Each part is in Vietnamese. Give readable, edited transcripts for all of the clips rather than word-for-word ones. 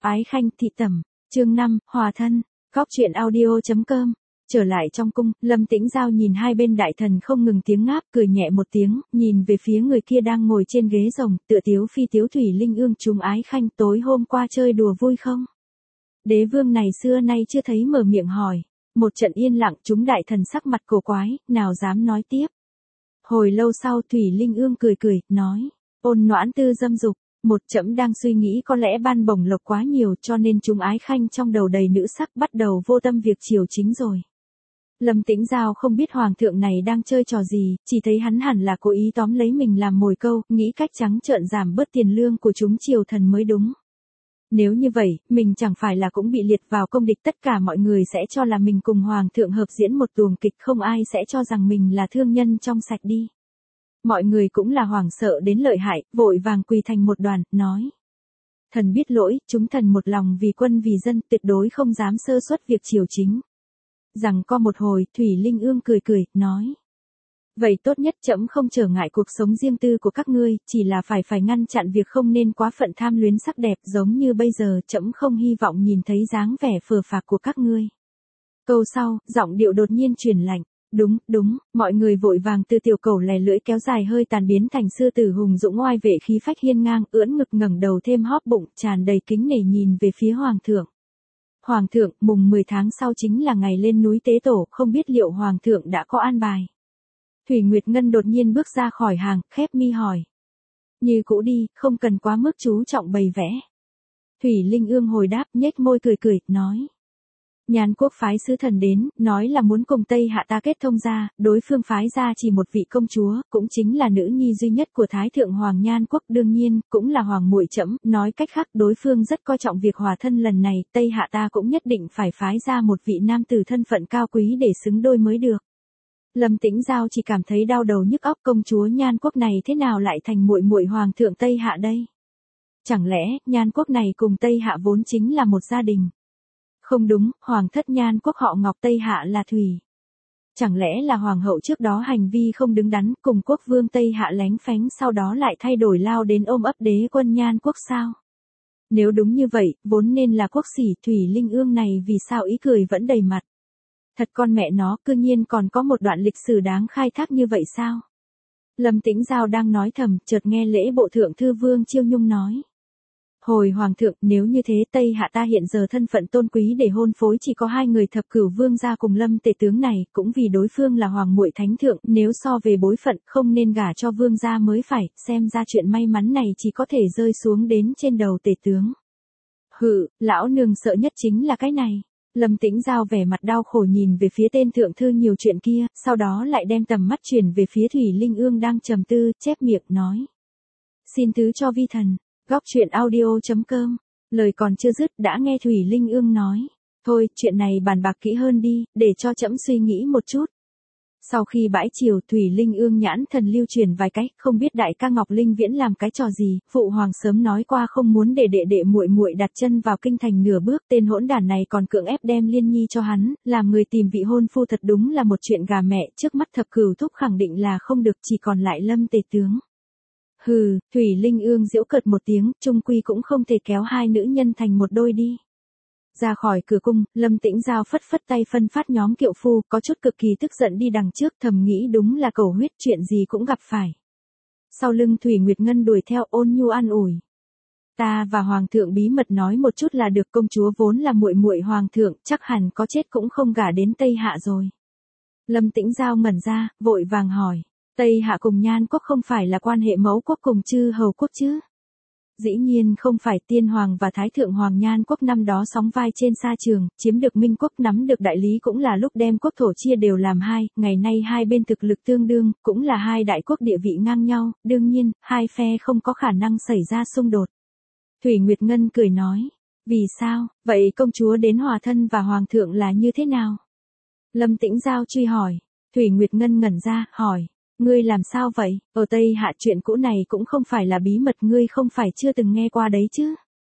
Ái Khanh thị tẩm, chương 5, hòa thân, góc truyện audio.com. Trở lại trong cung, Lâm Tĩnh Giao nhìn hai bên đại thần không ngừng tiếng ngáp, cười nhẹ một tiếng, nhìn về phía người kia đang ngồi trên ghế rồng, tựa tiếu phi tiếu Thủy Linh Ương. Chúng Ái Khanh tối hôm qua chơi đùa vui không? Đế vương này xưa nay chưa thấy mở miệng hỏi. Một trận yên lặng, chúng đại thần sắc mặt cổ quái, nào dám nói tiếp. Hồi lâu sau Thủy Linh Ương cười, nói, ôn noãn tư dâm dục. Một trẫm đang suy nghĩ có lẽ ban bổng lộc quá nhiều cho nên chúng Ái Khanh trong đầu đầy nữ sắc bắt đầu vô tâm việc triều chính rồi. Lâm Tĩnh Giao không biết hoàng thượng này đang chơi trò gì, chỉ thấy hắn hẳn là cố ý tóm lấy mình làm mồi câu, nghĩ cách trắng trợn giảm bớt tiền lương của chúng triều thần mới đúng. Nếu như vậy, mình chẳng phải là cũng bị liệt vào công địch, tất cả mọi người sẽ cho là mình cùng hoàng thượng hợp diễn một tuồng kịch, không ai sẽ cho rằng mình là thương nhân trong sạch đi. Mọi người cũng là hoảng sợ đến lợi hại, vội vàng quỳ thành một đoàn, nói. Thần biết lỗi, chúng thần một lòng vì quân vì dân, tuyệt đối không dám sơ suất việc triều chính. Rằng có một hồi, Thủy Linh Ương cười, nói. Vậy tốt nhất trẫm không trở ngại cuộc sống riêng tư của các ngươi, chỉ là phải ngăn chặn việc không nên quá phận tham luyến sắc đẹp, giống như bây giờ trẫm không hy vọng nhìn thấy dáng vẻ phờ phạc của các ngươi. Câu sau, giọng điệu đột nhiên chuyển lạnh. Đúng, mọi người vội vàng từ tiểu cẩu lè lưỡi kéo dài hơi tàn biến thành sư tử hùng dũng oai vệ khí phách hiên ngang, ưỡn ngực ngẩng đầu thêm hóp bụng, tràn đầy kính nể nhìn về phía hoàng thượng. Hoàng thượng, mùng 10 tháng sau chính là ngày lên núi tế tổ, không biết liệu hoàng thượng đã có an bài. Thủy Nguyệt Ngân đột nhiên bước ra khỏi hàng, khép mi hỏi. Như cũ đi, không cần quá mức chú trọng bày vẽ. Thủy Linh Ương hồi đáp, nhếch môi cười, nói. Nhan quốc phái sứ thần đến, nói là muốn cùng Tây Hạ ta kết thông gia, đối phương phái ra chỉ một vị công chúa, cũng chính là nữ nhi duy nhất của Thái Thượng Hoàng Nhan quốc, đương nhiên, cũng là hoàng muội trẫm, nói cách khác đối phương rất coi trọng việc hòa thân lần này, Tây Hạ ta cũng nhất định phải phái ra một vị nam tử thân phận cao quý để xứng đôi mới được. Lâm Tĩnh Giao chỉ cảm thấy đau đầu nhức óc, công chúa Nhan quốc này thế nào lại thành muội muội hoàng thượng Tây Hạ đây? Chẳng lẽ, Nhan quốc này cùng Tây Hạ vốn chính là một gia đình? Không đúng, hoàng thất Nhan quốc họ Ngọc, Tây Hạ là Thủy. Chẳng lẽ là hoàng hậu trước đó hành vi không đứng đắn, cùng quốc vương Tây Hạ lén phén sau đó lại thay đổi lao đến ôm ấp đế quân Nhan quốc sao? Nếu đúng như vậy, vốn nên là quốc sỉ, Thủy Linh Ương này vì sao ý cười vẫn đầy mặt? Thật con mẹ nó, cư nhiên còn có một đoạn lịch sử đáng khai thác như vậy sao? Lâm Tĩnh Giao đang nói thầm, chợt nghe lễ bộ thượng thư Vương Chiêu Nhung nói. Hồi hoàng thượng, nếu như thế Tây Hạ ta hiện giờ thân phận tôn quý để hôn phối chỉ có hai người thập cửu vương gia cùng Lâm tể tướng này, cũng vì đối phương là hoàng muội thánh thượng, nếu so về bối phận không nên gả cho vương gia mới phải, xem ra chuyện may mắn này chỉ có thể rơi xuống đến trên đầu tể tướng. Hự, lão nương sợ nhất chính là cái này. Lâm Tĩnh Giao vẻ mặt đau khổ nhìn về phía tên thượng thư nhiều chuyện kia, sau đó lại đem tầm mắt chuyển về phía Thủy Linh Ương đang trầm tư, chép miệng nói. Xin thứ cho vi thần. Góc truyện audio.com. Lời còn chưa dứt đã nghe Thủy Linh Ương nói. Thôi, chuyện này bàn bạc kỹ hơn đi, để cho trẫm suy nghĩ một chút. Sau khi bãi chiều, Thủy Linh Ương nhãn thần lưu truyền vài cách, không biết đại ca Ngọc Linh Viễn làm cái trò gì, phụ hoàng sớm nói qua không muốn để đệ muội muội đặt chân vào kinh thành nửa bước, tên hỗn đản này còn cưỡng ép đem Liên Nhi cho hắn, làm người tìm vị hôn phu thật đúng là một chuyện gà mẹ, trước mắt thập cửu thúc khẳng định là không được, chỉ còn lại Lâm tể tướng. Hừ, Thủy Linh Ương giễu cợt một tiếng, chung quy cũng không thể kéo hai nữ nhân thành một đôi đi. Ra khỏi cửa cung, Lâm Tĩnh Giao phất tay phân phát nhóm kiệu phu, có chút cực kỳ tức giận đi đằng trước, thầm nghĩ đúng là cầu huyết, chuyện gì cũng gặp phải. Sau lưng Thủy Nguyệt Ngân đuổi theo, ôn nhu an ủi. Ta và hoàng thượng bí mật nói một chút là được, công chúa vốn là muội muội hoàng thượng, chắc hẳn có chết cũng không gả đến Tây Hạ rồi. Lâm Tĩnh Giao ngẩn ra, vội vàng hỏi. Tây Hạ cùng Nhan quốc không phải là quan hệ mẫu quốc cùng chư hầu quốc chứ? Dĩ nhiên không phải, tiên hoàng và thái thượng hoàng Nhan quốc năm đó sóng vai trên sa trường, chiếm được Minh quốc, nắm được đại lý cũng là lúc đem quốc thổ chia đều làm hai, ngày nay hai bên thực lực tương đương, cũng là hai đại quốc địa vị ngang nhau, đương nhiên, hai phe không có khả năng xảy ra xung đột. Thủy Nguyệt Ngân cười nói, vì sao, vậy công chúa đến hòa thân và hoàng thượng là như thế nào? Lâm Tĩnh Giao truy hỏi, Thủy Nguyệt Ngân ngẩn ra, hỏi. Ngươi làm sao vậy? Ở Tây Hạ chuyện cũ này cũng không phải là bí mật, ngươi không phải chưa từng nghe qua đấy chứ?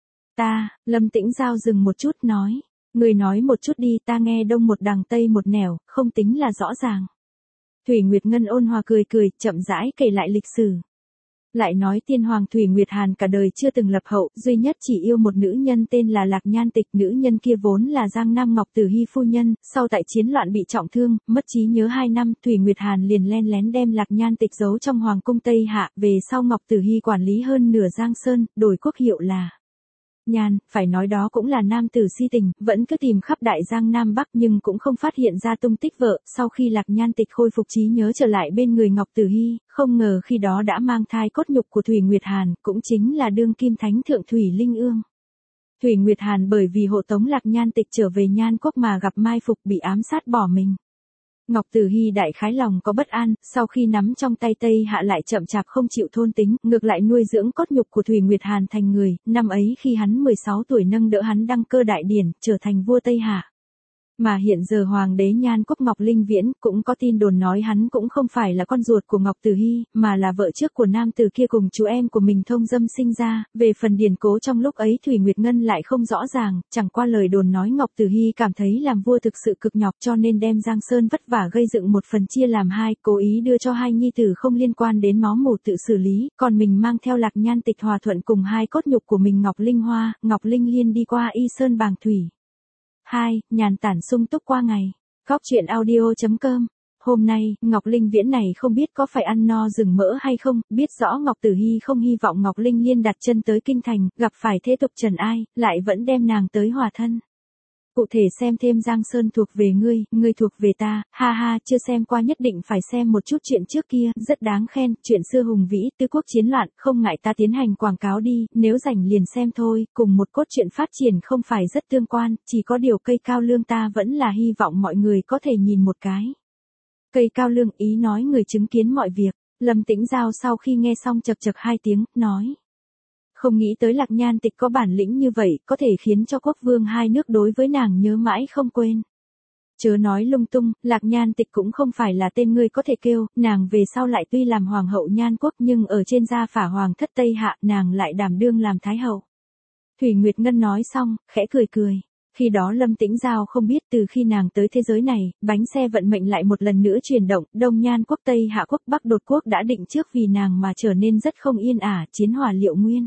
Lâm Tĩnh Giao dừng một chút nói. Ngươi nói một chút đi, ta nghe đông một đằng tây một nẻo, không tính là rõ ràng. Thủy Nguyệt Ngân ôn hòa cười, chậm rãi kể lại lịch sử. Lại nói tiên hoàng Thủy Nguyệt Hàn cả đời chưa từng lập hậu, duy nhất chỉ yêu một nữ nhân tên là Lạc Nhan Tịch, nữ nhân kia vốn là Giang Nam Ngọc Tử Hy phu nhân, sau tại chiến loạn bị trọng thương, mất trí nhớ 2 năm, Thủy Nguyệt Hàn liền len lén đem Lạc Nhan Tịch giấu trong hoàng cung Tây Hạ, về sau Ngọc Tử Hy quản lý hơn nửa Giang Sơn, đổi quốc hiệu là Nhan, phải nói đó cũng là nam tử si tình, vẫn cứ tìm khắp đại giang Nam Bắc nhưng cũng không phát hiện ra tung tích vợ, sau khi Lạc Nhan Tịch khôi phục trí nhớ trở lại bên người Ngọc Tử Hy, không ngờ khi đó đã mang thai cốt nhục của Thủy Nguyệt Hàn, cũng chính là đương kim thánh thượng Thủy Linh Ương. Thủy Nguyệt Hàn bởi vì hộ tống Lạc Nhan Tịch trở về Nhan Quốc mà gặp mai phục bị ám sát bỏ mình. Ngọc Tử Hy đại khái lòng có bất an, sau khi nắm trong tay Tây Hạ lại chậm chạp không chịu thôn tính, ngược lại nuôi dưỡng cốt nhục của Thủy Nguyệt Hàn thành người, năm ấy khi hắn 16 tuổi nâng đỡ hắn đăng cơ đại điển, trở thành vua Tây Hạ. Mà hiện giờ hoàng đế Nhan Quốc Ngọc Linh Viễn, cũng có tin đồn nói hắn cũng không phải là con ruột của Ngọc Tử Hy, mà là vợ trước của nam tử kia cùng chú em của mình thông dâm sinh ra, về phần điển cố trong lúc ấy Thủy Nguyệt Ngân lại không rõ ràng, chẳng qua lời đồn nói Ngọc Tử Hy cảm thấy làm vua thực sự cực nhọc cho nên đem Giang Sơn vất vả gây dựng một phần chia làm hai, cố ý đưa cho hai nhi tử không liên quan đến máu mủ tự xử lý, còn mình mang theo Lạc Nhan Tịch hòa thuận cùng hai cốt nhục của mình Ngọc Linh Hoa, Ngọc Linh Liên đi qua Y Sơn Bàng Thủy. 2. Nhàn tản sung túc qua ngày. Góc truyện audio.com. Hôm nay, Ngọc Linh Viễn này không biết có phải ăn no rừng mỡ hay không, biết rõ Ngọc Tử Hy không hy vọng Ngọc Linh Liên đặt chân tới kinh thành, gặp phải thế tục trần ai, lại vẫn đem nàng tới hòa thân. Cụ thể xem thêm Giang Sơn thuộc về ngươi thuộc về ta, ha ha, chưa xem qua nhất định phải xem một chút chuyện trước kia, rất đáng khen, chuyện xưa hùng vĩ, tứ quốc chiến loạn, không ngại ta tiến hành quảng cáo đi, nếu rảnh liền xem thôi, cùng một cốt truyện phát triển không phải rất tương quan, chỉ có điều cây cao lương ta vẫn là hy vọng mọi người có thể nhìn một cái. Cây cao lương ý nói người chứng kiến mọi việc, Lâm Tĩnh Giao sau khi nghe xong chật chật 2 tiếng, nói. Không nghĩ tới Lạc Nhan Tịch có bản lĩnh như vậy, có thể khiến cho quốc vương hai nước đối với nàng nhớ mãi không quên. Chớ nói lung tung, Lạc Nhan Tịch cũng không phải là tên ngươi có thể kêu, nàng về sau lại tuy làm hoàng hậu Nhan Quốc nhưng ở trên gia phả hoàng thất Tây Hạ nàng lại đảm đương làm thái hậu. Thủy Nguyệt Ngân nói xong, khẽ cười cười. Khi đó Lâm Tĩnh Giao không biết từ khi nàng tới thế giới này, bánh xe vận mệnh lại một lần nữa chuyển động, Đông Nhan Quốc Tây Hạ Quốc Bắc Đột Quốc đã định trước vì nàng mà trở nên rất không yên ả, chiến hỏa liệu nguyên.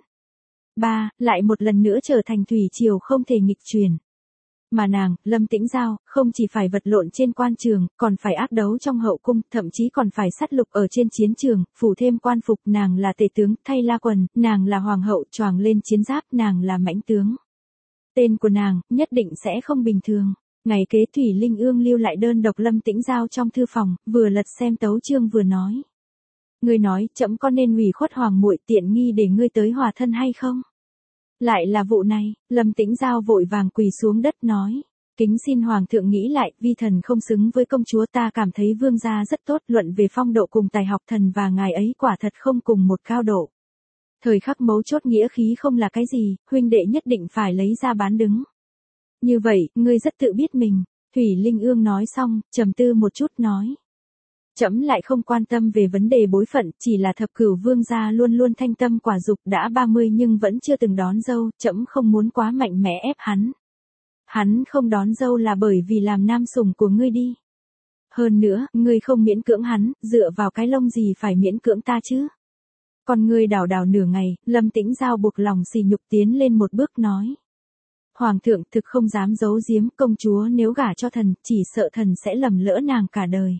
3. Lại một lần nữa trở thành thủy triều không thể nghịch chuyển. Mà nàng, Lâm Tĩnh Giao, không chỉ phải vật lộn trên quan trường, còn phải ác đấu trong hậu cung, thậm chí còn phải sát lục ở trên chiến trường, phủ thêm quan phục, nàng là tể tướng, thay la quần, nàng là hoàng hậu, choàng lên chiến giáp, nàng là mãnh tướng. Tên của nàng, nhất định sẽ không bình thường. Ngày kế Thủy Linh Ương lưu lại đơn độc Lâm Tĩnh Giao trong thư phòng, vừa lật xem tấu chương vừa nói. Ngươi nói, trẫm có nên ủy khuất hoàng muội tiện nghi để ngươi tới hòa thân hay không? Lại là vụ này, Lâm Tĩnh Giao vội vàng quỳ xuống đất nói. Kính xin hoàng thượng nghĩ lại, vi thần không xứng với công chúa, ta cảm thấy vương gia rất tốt, luận về phong độ cùng tài học, thần và ngài ấy quả thật không cùng một cao độ. Thời khắc mấu chốt nghĩa khí không là cái gì, huynh đệ nhất định phải lấy ra bán đứng. Như vậy, ngươi rất tự biết mình. Thủy Linh Ương nói xong, trầm tư một chút nói. Trẫm lại không quan tâm về vấn đề bối phận, chỉ là thập cửu vương gia luôn luôn thanh tâm quả dục, đã 30 nhưng vẫn chưa từng đón dâu, trẫm không muốn quá mạnh mẽ ép hắn. Hắn không đón dâu là bởi vì làm nam sủng của ngươi đi. Hơn nữa, ngươi không miễn cưỡng hắn, dựa vào cái lông gì phải miễn cưỡng ta chứ? Còn ngươi đảo đảo nửa ngày, Lâm Tĩnh Giao buộc lòng xì nhục tiến lên một bước nói. Hoàng thượng thực không dám giấu giếm, công chúa nếu gả cho thần, chỉ sợ thần sẽ lầm lỡ nàng cả đời.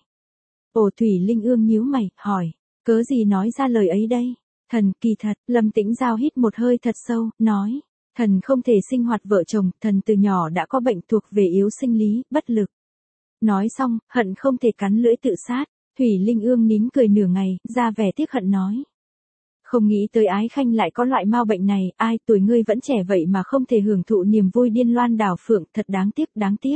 Ồ, Thủy Linh Ương nhíu mày, hỏi, cớ gì nói ra lời ấy đây? Thần, kỳ thật, Lâm Tĩnh Giao hít một hơi thật sâu, nói, thần không thể sinh hoạt vợ chồng, thần từ nhỏ đã có bệnh thuộc về yếu sinh lý, bất lực. Nói xong, hận không thể cắn lưỡi tự sát, Thủy Linh Ương nín cười nửa ngày, ra vẻ tiếc hận nói. Không nghĩ tới ái khanh lại có loại mau bệnh này, ai, tuổi ngươi vẫn trẻ vậy mà không thể hưởng thụ niềm vui điên loan đảo phượng, thật đáng tiếc, đáng tiếc.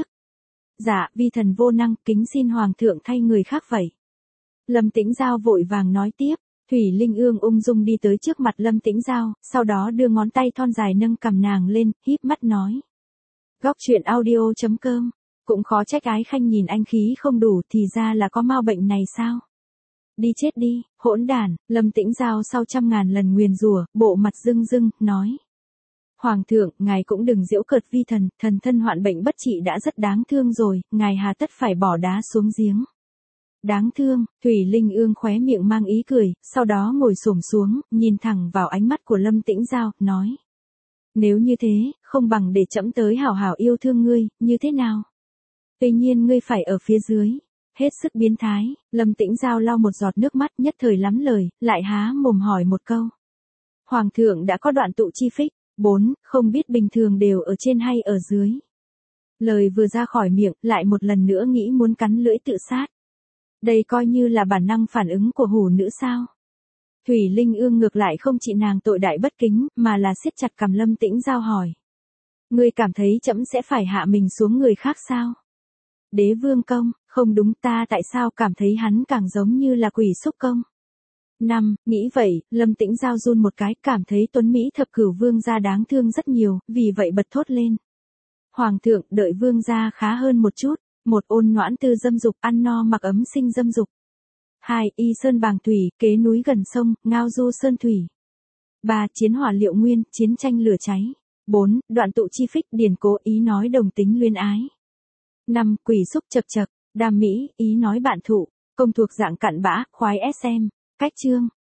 Dạ, vi thần vô năng, kính xin hoàng thượng thay người khác vậy. Lâm Tĩnh Giao vội vàng nói tiếp, Thủy Linh Ương ung dung đi tới trước mặt Lâm Tĩnh Giao, sau đó đưa ngón tay thon dài nâng cằm nàng lên, híp mắt nói. Góc truyện audio.com, cũng khó trách ái khanh nhìn anh khí không đủ thì ra là có mau bệnh này sao? Đi chết đi, hỗn đản, Lâm Tĩnh Giao sau trăm ngàn lần nguyền rủa, bộ mặt rưng rưng, nói. Hoàng thượng, ngài cũng đừng giễu cợt vi thần, thần thân hoạn bệnh bất trị đã rất đáng thương rồi, ngài hà tất phải bỏ đá xuống giếng. Đáng thương, Thủy Linh Ương khóe miệng mang ý cười, sau đó ngồi xổm xuống, nhìn thẳng vào ánh mắt của Lâm Tĩnh Giao, nói. Nếu như thế, không bằng để trẫm tới hảo hảo yêu thương ngươi, như thế nào? Tuy nhiên ngươi phải ở phía dưới. Hết sức biến thái, Lâm Tĩnh Giao lau một giọt nước mắt nhất thời lắm lời, lại há mồm hỏi một câu. Hoàng thượng đã có đoạn tụ chi phích, 4, không biết bình thường đều ở trên hay ở dưới. Lời vừa ra khỏi miệng, lại một lần nữa nghĩ muốn cắn lưỡi tự sát. Đây coi như là bản năng phản ứng của hủ nữ sao? Thủy Linh Ương ngược lại không chỉ nàng tội đại bất kính, mà là siết chặt cằm Lâm Tĩnh Giao hỏi. Ngươi cảm thấy trẫm sẽ phải hạ mình xuống người khác sao? Đế vương công, không đúng, ta tại sao cảm thấy hắn càng giống như là quỷ xúc công? 5, nghĩ vậy, Lâm Tĩnh Giao run một cái, cảm thấy Tuấn Mỹ thập cửu vương gia đáng thương rất nhiều, vì vậy bật thốt lên. Hoàng thượng, đợi vương gia khá hơn một chút. 1, ôn noãn tư dâm dục, ăn no mặc ấm sinh dâm dục. 2, y sơn bàng thủy, kế núi gần sông, ngao du sơn thủy. 3, chiến hỏa liệu nguyên, chiến tranh lửa cháy. 4, đoạn tụ chi phích, điển cố, ý nói đồng tính luyến ái. 5, quỷ xúc chập chập, đam mỹ, ý nói bạn thụ, công thuộc dạng cặn bã, khoái SM. Cách chương